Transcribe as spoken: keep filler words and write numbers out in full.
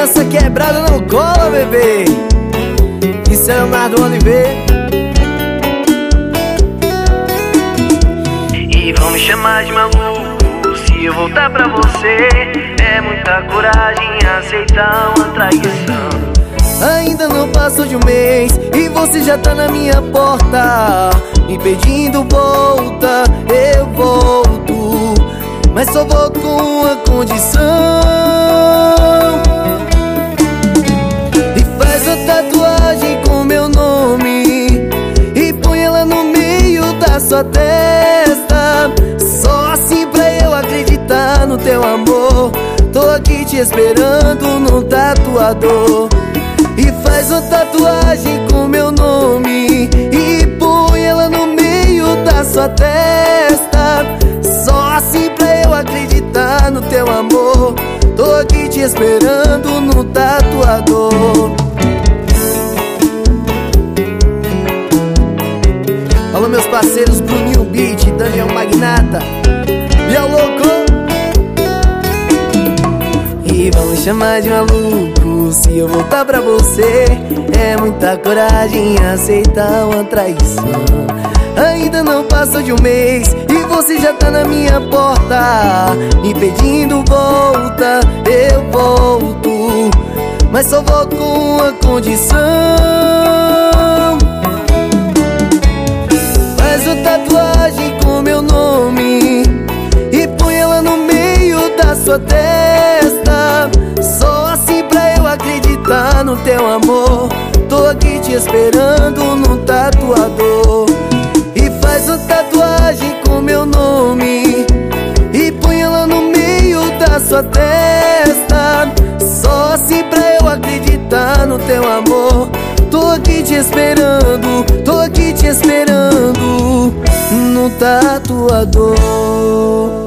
essa quebrada não cola, bebê. Isso é Leonardo Oliveira. E vão me chamar de maluco se eu voltar pra você. É muita coragem aceitar uma traição. Ainda não passou de um mês e você já tá na minha porta, me pedindo volta. Eu volto, mas só volto com uma condição. E faz uma tatuagem com meu nome e põe ela no meio da sua testa. Só assim pra eu acreditar no teu amor. Tô aqui te esperando no tatuador. E faz uma tatuagem com meu nome e põe ela no meio da sua testa. Só assim pra eu acreditar no teu amor. Tô aqui te esperando no tatuador. Alô meus parceiros Bruninho Beat, Daniel Magnata e ao louco. E vão me chamar de maluco se eu voltar pra você. É muita coragem aceitar uma traição. Ainda não passou de um mês e você já tá na minha porta, me pedindo volta. Eu volto, mas só volto com uma condição. Faz uma tatuagem com meu nome e põe ela no meio da sua testa. Só assim pra eu acreditar no teu amor. Tô aqui te esperando no tatuador. E faz uma tatuagem com meu nome e põe ela no meio da sua testa. Só assim pra eu acreditar no teu amor. Tô aqui te esperando, tô aqui te esperando no tatuador.